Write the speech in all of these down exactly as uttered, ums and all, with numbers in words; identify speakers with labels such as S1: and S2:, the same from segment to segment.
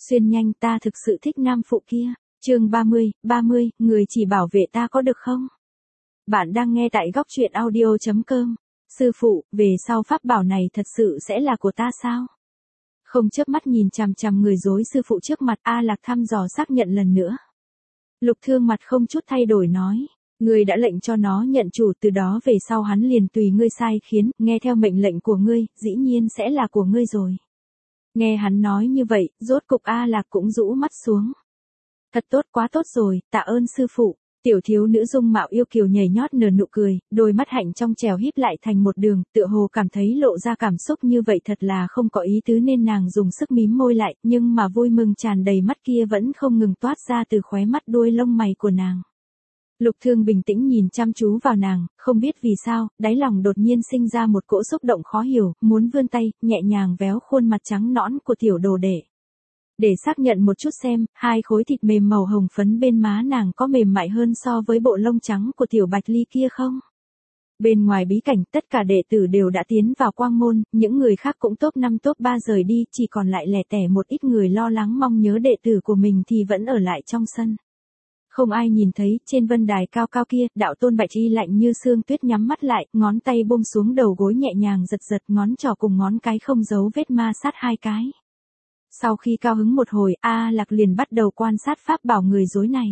S1: Xuyên nhanh, ta thực sự thích nam phụ kia. Chương ba mươi, ba mươi, người chỉ bảo vệ ta có được không? Bạn đang nghe tại góc truyện audio chấm com. Sư phụ, về sau pháp bảo này thật sự sẽ là của ta sao? Không chớp mắt nhìn chằm chằm người dối sư phụ trước mặt, A Lạc thăm dò xác nhận lần nữa. Lục Thương mặt không chút thay đổi nói, ngươi đã lệnh cho nó nhận chủ, từ đó về sau hắn liền tùy ngươi sai khiến, nghe theo mệnh lệnh của ngươi, dĩ nhiên sẽ là của ngươi rồi. Nghe hắn nói như vậy, rốt cục A Lạc cũng rũ mắt xuống. Thật tốt, quá tốt rồi, tạ ơn sư phụ. Tiểu thiếu nữ dung mạo yêu kiều nhảy nhót nở nụ cười, đôi mắt hạnh trong trèo híp lại thành một đường, tựa hồ cảm thấy lộ ra cảm xúc như vậy thật là không có ý tứ nên nàng dùng sức mím môi lại, nhưng mà vui mừng tràn đầy mắt kia vẫn không ngừng toát ra từ khóe mắt đuôi lông mày của nàng. Lục Thương bình tĩnh nhìn chăm chú vào nàng, không biết vì sao, đáy lòng đột nhiên sinh ra một cỗ xúc động khó hiểu, muốn vươn tay, nhẹ nhàng véo khuôn mặt trắng nõn của tiểu đồ đệ. Để xác nhận một chút xem, hai khối thịt mềm màu hồng phấn bên má nàng có mềm mại hơn so với bộ lông trắng của tiểu bạch ly kia không? Bên ngoài bí cảnh, tất cả đệ tử đều đã tiến vào quang môn, những người khác cũng top năm top ba rời đi, chỉ còn lại lẻ tẻ một ít người lo lắng mong nhớ đệ tử của mình thì vẫn ở lại trong sân. Không ai nhìn thấy, trên vân đài cao cao kia, đạo tôn bạch y lạnh như sương tuyết nhắm mắt lại, ngón tay buông xuống đầu gối nhẹ nhàng giật giật, ngón trỏ cùng ngón cái không giấu vết ma sát hai cái. Sau khi cao hứng một hồi, A Lạc liền bắt đầu quan sát pháp bảo người dối này.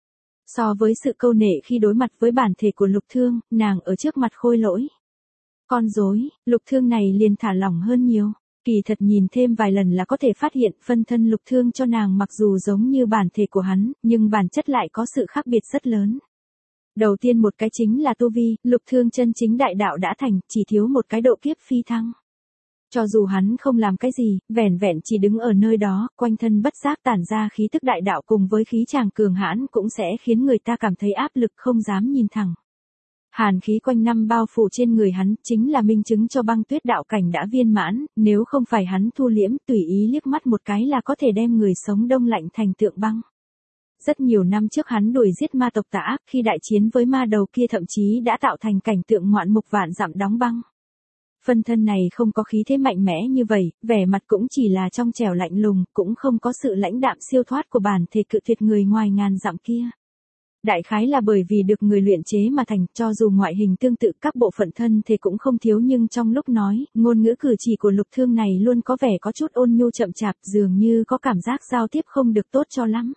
S1: So với sự câu nệ khi đối mặt với bản thể của Lục Thương, nàng ở trước mặt khôi lỗi con rối, Lục Thương này liền thả lỏng hơn nhiều. Kỳ thật nhìn thêm vài lần là có thể phát hiện phân thân Lục Thương cho nàng mặc dù giống như bản thể của hắn, nhưng bản chất lại có sự khác biệt rất lớn. Đầu tiên một cái chính là tu vi, Lục Thương chân chính đại đạo đã thành, chỉ thiếu một cái độ kiếp phi thăng. Cho dù hắn không làm cái gì, vẻn vẹn chỉ đứng ở nơi đó, quanh thân bất giác tản ra khí tức đại đạo cùng với khí tràng cường hãn cũng sẽ khiến người ta cảm thấy áp lực không dám nhìn thẳng. Hàn khí quanh năm bao phủ trên người hắn, chính là minh chứng cho băng tuyết đạo cảnh đã viên mãn, nếu không phải hắn thu liễm, tùy ý liếc mắt một cái là có thể đem người sống đông lạnh thành tượng băng. Rất nhiều năm trước hắn đuổi giết ma tộc tà ác, khi đại chiến với ma đầu kia thậm chí đã tạo thành cảnh tượng ngoạn mục vạn dặm đóng băng. Phân thân này không có khí thế mạnh mẽ như vậy, vẻ mặt cũng chỉ là trong trẻo lạnh lùng, cũng không có sự lãnh đạm siêu thoát của bản thể cự tuyệt người ngoài ngàn dặm kia. Đại khái là bởi vì được người luyện chế mà thành, cho dù ngoại hình tương tự các bộ phận thân thể cũng không thiếu, nhưng trong lúc nói, ngôn ngữ cử chỉ của Lục Thương này luôn có vẻ có chút ôn nhu chậm chạp, dường như có cảm giác giao tiếp không được tốt cho lắm.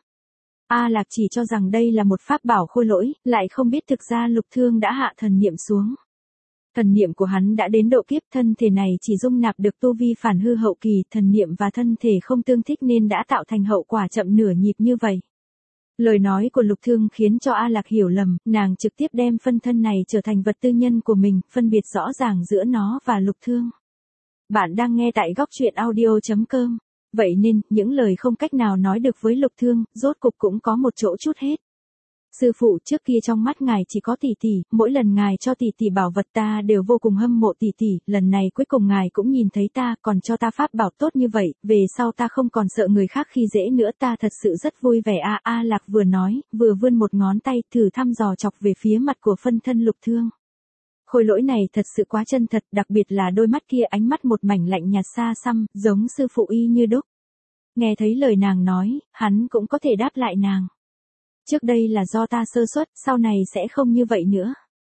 S1: A Lạc chỉ cho rằng đây là một pháp bảo khôi lỗi, lại không biết thực ra Lục Thương đã hạ thần niệm xuống. Thần niệm của hắn đã đến độ kiếp, thân thể này chỉ dung nạp được tu vi phản hư hậu kỳ, thần niệm và thân thể không tương thích nên đã tạo thành hậu quả chậm nửa nhịp như vậy. Lời nói của Lục Thương khiến cho A Lạc hiểu lầm, nàng trực tiếp đem phân thân này trở thành vật tư nhân của mình, phân biệt rõ ràng giữa nó và Lục Thương. Bạn đang nghe tại góc truyện audio chấm com. Vậy nên, những lời không cách nào nói được với Lục Thương, rốt cục cũng có một chỗ chút hết. Sư phụ, trước kia trong mắt ngài chỉ có tỷ tỷ, mỗi lần ngài cho tỷ tỷ bảo vật ta đều vô cùng hâm mộ tỷ tỷ, lần này cuối cùng ngài cũng nhìn thấy ta, còn cho ta pháp bảo tốt như vậy, về sau ta không còn sợ người khác khi dễ nữa, ta thật sự rất vui vẻ. A A Lạc vừa nói, vừa vươn một ngón tay thử thăm dò chọc về phía mặt của phân thân Lục Thương. Khôi lỗi này thật sự quá chân thật, đặc biệt là đôi mắt kia, ánh mắt một mảnh lạnh nhạt xa xăm, giống sư phụ y như đúc. Nghe thấy lời nàng nói, hắn cũng có thể đáp lại nàng. Trước đây là do ta sơ suất, sau này sẽ không như vậy nữa.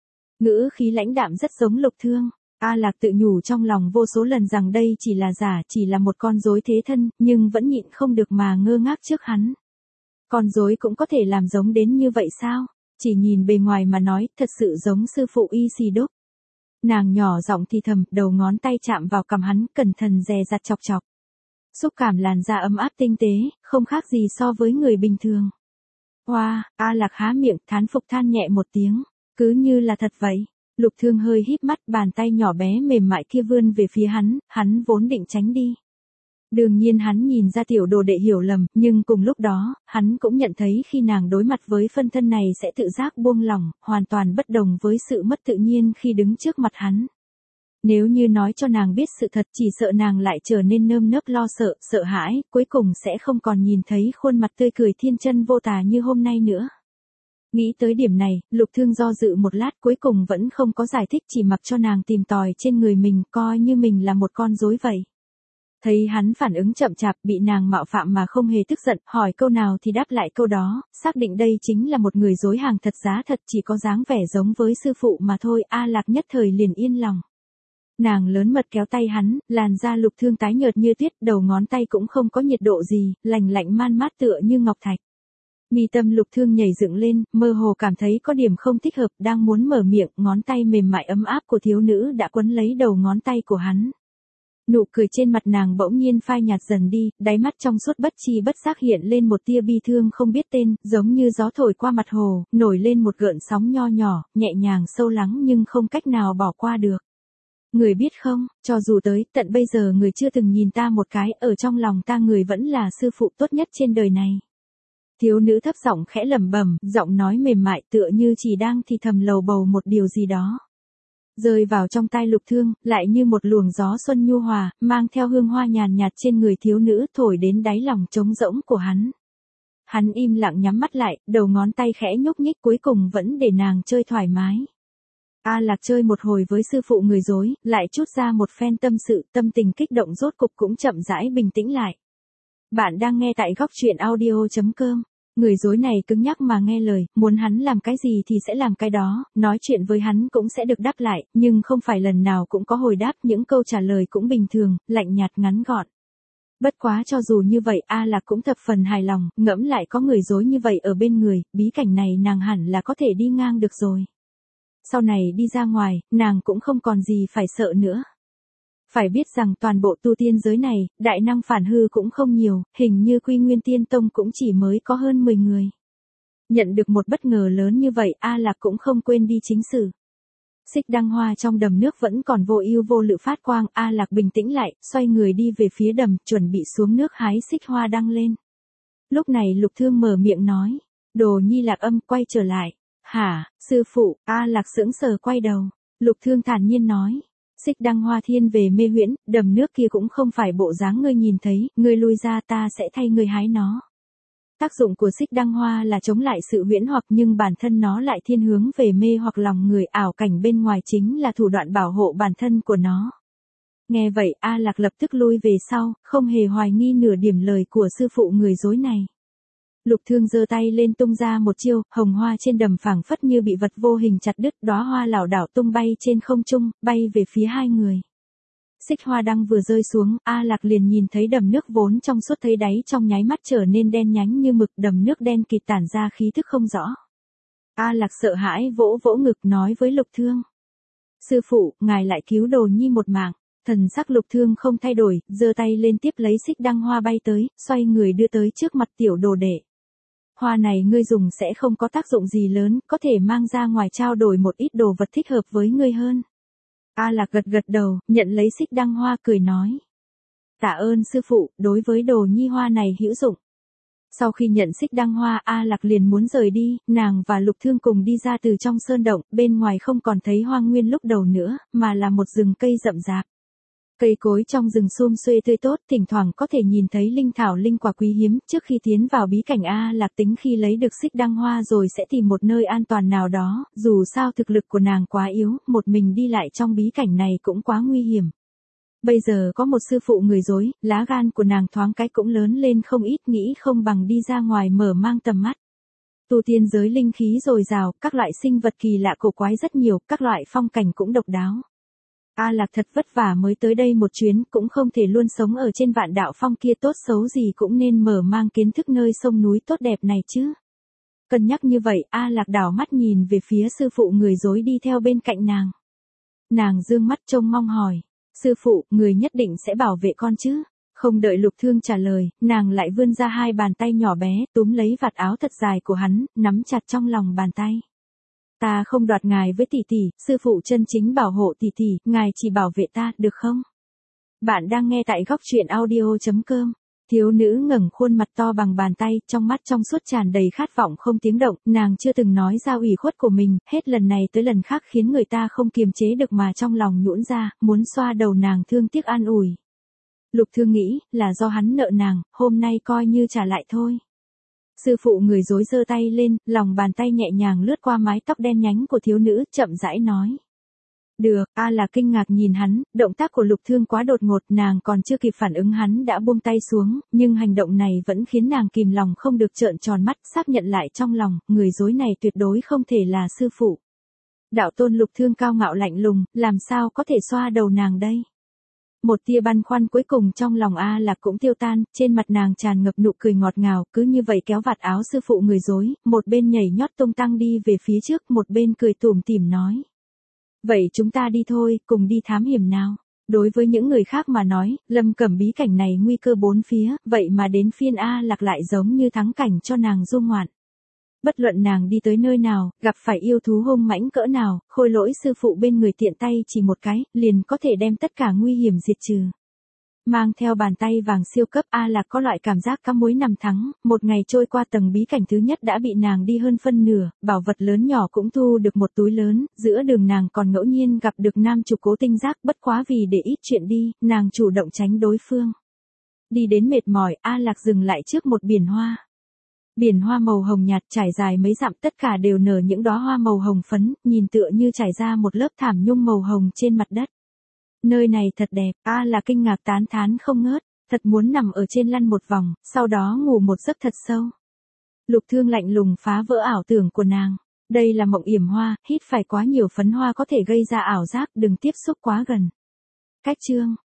S1: Ngữ khí lãnh đạm rất giống Lục Thương. A Lạc tự nhủ trong lòng vô số lần rằng đây chỉ là giả, chỉ là một con rối thế thân, nhưng vẫn nhịn không được mà ngơ ngác trước hắn. Con rối cũng có thể làm giống đến như vậy sao? Chỉ nhìn bề ngoài mà nói, thật sự giống sư phụ y xì đúc. Nàng nhỏ giọng thì thầm, đầu ngón tay chạm vào cằm hắn, cẩn thận dè dặt chọc chọc. Xúc cảm làn da ấm áp tinh tế, không khác gì so với người bình thường. Hoa, wow, A Lạc há miệng, thán phục than nhẹ một tiếng, cứ như là thật vậy. Lục Thương hơi híp mắt, bàn tay nhỏ bé mềm mại kia vươn về phía hắn, hắn vốn định tránh đi. Đương nhiên hắn nhìn ra tiểu đồ đệ hiểu lầm, nhưng cùng lúc đó, hắn cũng nhận thấy khi nàng đối mặt với phân thân này sẽ tự giác buông lỏng, hoàn toàn bất đồng với sự mất tự nhiên khi đứng trước mặt hắn. Nếu như nói cho nàng biết sự thật, chỉ sợ nàng lại trở nên nơm nớp lo sợ, sợ hãi, cuối cùng sẽ không còn nhìn thấy khuôn mặt tươi cười thiên chân vô tà như hôm nay nữa. Nghĩ tới điểm này, Lục Thương do dự một lát, cuối cùng vẫn không có giải thích, chỉ mặc cho nàng tìm tòi trên người mình, coi như mình là một con rối vậy. Thấy hắn phản ứng chậm chạp, bị nàng mạo phạm mà không hề tức giận, hỏi câu nào thì đáp lại câu đó, xác định đây chính là một người dối hàng thật giá thật, chỉ có dáng vẻ giống với sư phụ mà thôi. A Lạc nhất thời liền yên lòng. Nàng lớn mật kéo tay hắn, làn da Lục Thương tái nhợt như tuyết, đầu ngón tay cũng không có nhiệt độ gì, lành lạnh man mát tựa như ngọc thạch. Mi tâm Lục Thương nhảy dựng lên, mơ hồ cảm thấy có điểm không thích hợp, đang muốn mở miệng, ngón tay mềm mại ấm áp của thiếu nữ đã quấn lấy đầu ngón tay của hắn. Nụ cười trên mặt nàng bỗng nhiên phai nhạt dần đi, đáy mắt trong suốt bất chi bất giác hiện lên một tia bi thương không biết tên, giống như gió thổi qua mặt hồ, nổi lên một gợn sóng nho nhỏ, nhẹ nhàng sâu lắng nhưng không cách nào bỏ qua được. Người biết không, cho dù tới tận bây giờ người chưa từng nhìn ta một cái, ở trong lòng ta người vẫn là sư phụ tốt nhất trên đời này. Thiếu nữ thấp giọng khẽ lẩm bẩm, giọng nói mềm mại tựa như chỉ đang thì thầm lầu bầu một điều gì đó. Rơi vào trong tai Lục Thương, lại như một luồng gió xuân nhu hòa, mang theo hương hoa nhàn nhạt trên người thiếu nữ, thổi đến đáy lòng trống rỗng của hắn. Hắn im lặng nhắm mắt lại, đầu ngón tay khẽ nhúc nhích, cuối cùng vẫn để nàng chơi thoải mái. A Lạc chơi một hồi với sư phụ người dối, lại chút ra một phen tâm sự, tâm tình kích động rốt cục cũng chậm rãi bình tĩnh lại. Bạn đang nghe tại góc truyện audio chấm com. Người dối này cứng nhắc mà nghe lời, muốn hắn làm cái gì thì sẽ làm cái đó, nói chuyện với hắn cũng sẽ được đáp lại, nhưng không phải lần nào cũng có hồi đáp, những câu trả lời cũng bình thường, lạnh nhạt ngắn gọn. Bất quá cho dù như vậy, A Lạc cũng thập phần hài lòng, ngẫm lại có người dối như vậy ở bên người, bí cảnh này nàng hẳn là có thể đi ngang được rồi. Sau này đi ra ngoài, nàng cũng không còn gì phải sợ nữa. Phải biết rằng toàn bộ tu tiên giới này, đại năng phản hư cũng không nhiều, hình như Quy Nguyên Tiên Tông cũng chỉ mới có hơn mười người. Nhận được một bất ngờ lớn như vậy, A Lạc cũng không quên đi chính sự. Xích đăng hoa trong đầm nước vẫn còn vô ưu vô lự phát quang, A Lạc bình tĩnh lại, xoay người đi về phía đầm, chuẩn bị xuống nước hái xích hoa đăng lên. Lúc này Lục Thương mở miệng nói, Đồ Nhi Lạc Âm quay trở lại. Hả, sư phụ? A Lạc sững sờ quay đầu. Lục Thương thản nhiên nói, xích đăng hoa thiên về mê huyễn, đầm nước kia cũng không phải bộ dáng ngươi nhìn thấy, ngươi lui ra ta sẽ thay ngươi hái nó. Tác dụng của xích đăng hoa là chống lại sự huyễn hoặc, nhưng bản thân nó lại thiên hướng về mê hoặc lòng người, ảo cảnh bên ngoài chính là thủ đoạn bảo hộ bản thân của nó. Nghe vậy, A Lạc lập tức lui về sau, không hề hoài nghi nửa điểm lời của sư phụ người dối này. Lục Thương giơ tay lên tung ra một chiêu, hồng hoa trên đầm phảng phất như bị vật vô hình chặt đứt, đóa hoa lảo đảo tung bay trên không trung, bay về phía hai người. Xích hoa đăng vừa rơi xuống, A Lạc liền nhìn thấy đầm nước vốn trong suốt thấy đáy trong nháy mắt trở nên đen nhánh như mực, đầm nước đen kịt tản ra khí thức không rõ. A Lạc sợ hãi vỗ vỗ ngực nói với Lục Thương. Sư phụ, ngài lại cứu Đồ Nhi một mạng. Thần sắc Lục Thương không thay đổi, giơ tay lên tiếp lấy xích đăng hoa bay tới, xoay người đưa tới trước mặt tiểu đồ đệ. Hoa này ngươi dùng sẽ không có tác dụng gì lớn, có thể mang ra ngoài trao đổi một ít đồ vật thích hợp với ngươi hơn. A Lạc gật gật đầu, nhận lấy xích đăng hoa cười nói. Tạ ơn sư phụ, đối với Đồ Nhi hoa này hữu dụng. Sau khi nhận xích đăng hoa, A Lạc liền muốn rời đi, nàng và Lục Thương cùng đi ra từ trong sơn động, bên ngoài không còn thấy hoang nguyên lúc đầu nữa, mà là một rừng cây rậm rạp. Cây cối trong rừng sum xuê tươi tốt, thỉnh thoảng có thể nhìn thấy linh thảo linh quả quý hiếm. Trước khi tiến vào bí cảnh, A Lạc tính khi lấy được xích đăng hoa rồi sẽ tìm một nơi an toàn nào đó, dù sao thực lực của nàng quá yếu, một mình đi lại trong bí cảnh này cũng quá nguy hiểm. Bây giờ có một sư phụ người dối, lá gan của nàng thoáng cái cũng lớn lên không ít, nghĩ không bằng đi ra ngoài mở mang tầm mắt. Tu tiên giới linh khí dồi dào, các loại sinh vật kỳ lạ cổ quái rất nhiều, các loại phong cảnh cũng độc đáo. A Lạc thật vất vả mới tới đây một chuyến, cũng không thể luôn sống ở trên vạn đạo phong kia, tốt xấu gì cũng nên mở mang kiến thức nơi sông núi tốt đẹp này chứ. Cân nhắc như vậy, A Lạc đảo mắt nhìn về phía sư phụ người dối đi theo bên cạnh nàng. Nàng dương mắt trông mong hỏi, sư phụ, người nhất định sẽ bảo vệ con chứ? Không đợi Lục Thương trả lời, nàng lại vươn ra hai bàn tay nhỏ bé, túm lấy vạt áo thật dài của hắn, nắm chặt trong lòng bàn tay. Ta không đoạt ngài với tỷ tỷ, sư phụ chân chính bảo hộ tỷ tỷ, ngài chỉ bảo vệ ta, được không? Bạn đang nghe tại góc truyện audio chấm com. Thiếu nữ ngẩng khuôn mặt to bằng bàn tay, trong mắt trong suốt tràn đầy khát vọng không tiếng động, nàng chưa từng nói ra ủy khuất của mình, hết lần này tới lần khác khiến người ta không kiềm chế được mà trong lòng nhũn ra, muốn xoa đầu nàng thương tiếc an ủi. Lục Thương nghĩ, là do hắn nợ nàng, hôm nay coi như trả lại thôi. Sư phụ người dối giơ tay lên, lòng bàn tay nhẹ nhàng lướt qua mái tóc đen nhánh của thiếu nữ, chậm rãi nói. Được, A là kinh ngạc nhìn hắn, động tác của Lục Thương quá đột ngột, nàng còn chưa kịp phản ứng hắn đã buông tay xuống, nhưng hành động này vẫn khiến nàng kìm lòng không được trợn tròn mắt, xác nhận lại trong lòng, người dối này tuyệt đối không thể là sư phụ. Đạo tôn Lục Thương cao ngạo lạnh lùng, làm sao có thể xoa đầu nàng đây? Một tia băn khoăn cuối cùng trong lòng A Lạc cũng tiêu tan, trên mặt nàng tràn ngập nụ cười ngọt ngào, cứ như vậy kéo vạt áo sư phụ người dối, một bên nhảy nhót tung tăng đi về phía trước, một bên cười tủm tỉm nói. Vậy chúng ta đi thôi, cùng đi thám hiểm nào. Đối với những người khác mà nói, Lâm Cẩm bí cảnh này nguy cơ bốn phía, vậy mà đến phiên A Lạc lại giống như thắng cảnh cho nàng du ngoạn. Bất luận nàng đi tới nơi nào, gặp phải yêu thú hung mãnh cỡ nào, Khôi Lỗi sư phụ bên người tiện tay chỉ một cái, liền có thể đem tất cả nguy hiểm diệt trừ. Mang theo bàn tay vàng siêu cấp, A Lạc có loại cảm giác cắm muối nằm thắng, một ngày trôi qua tầng bí cảnh thứ nhất đã bị nàng đi hơn phân nửa, bảo vật lớn nhỏ cũng thu được một túi lớn, giữa đường nàng còn ngẫu nhiên gặp được nam chủ Cố Tinh Giác, bất quá vì để ít chuyện đi, nàng chủ động tránh đối phương. Đi đến mệt mỏi, A Lạc dừng lại trước một biển hoa. Biển hoa màu hồng nhạt trải dài mấy dặm, tất cả đều nở những đóa hoa màu hồng phấn, nhìn tựa như trải ra một lớp thảm nhung màu hồng trên mặt đất. Nơi này thật đẹp, A là kinh ngạc tán thán không ngớt, thật muốn nằm ở trên lăn một vòng, sau đó ngủ một giấc thật sâu. Lục Thương lạnh lùng phá vỡ ảo tưởng của nàng. Đây là mộng yểm hoa, hít phải quá nhiều phấn hoa có thể gây ra ảo giác, đừng tiếp xúc quá gần. Cách chương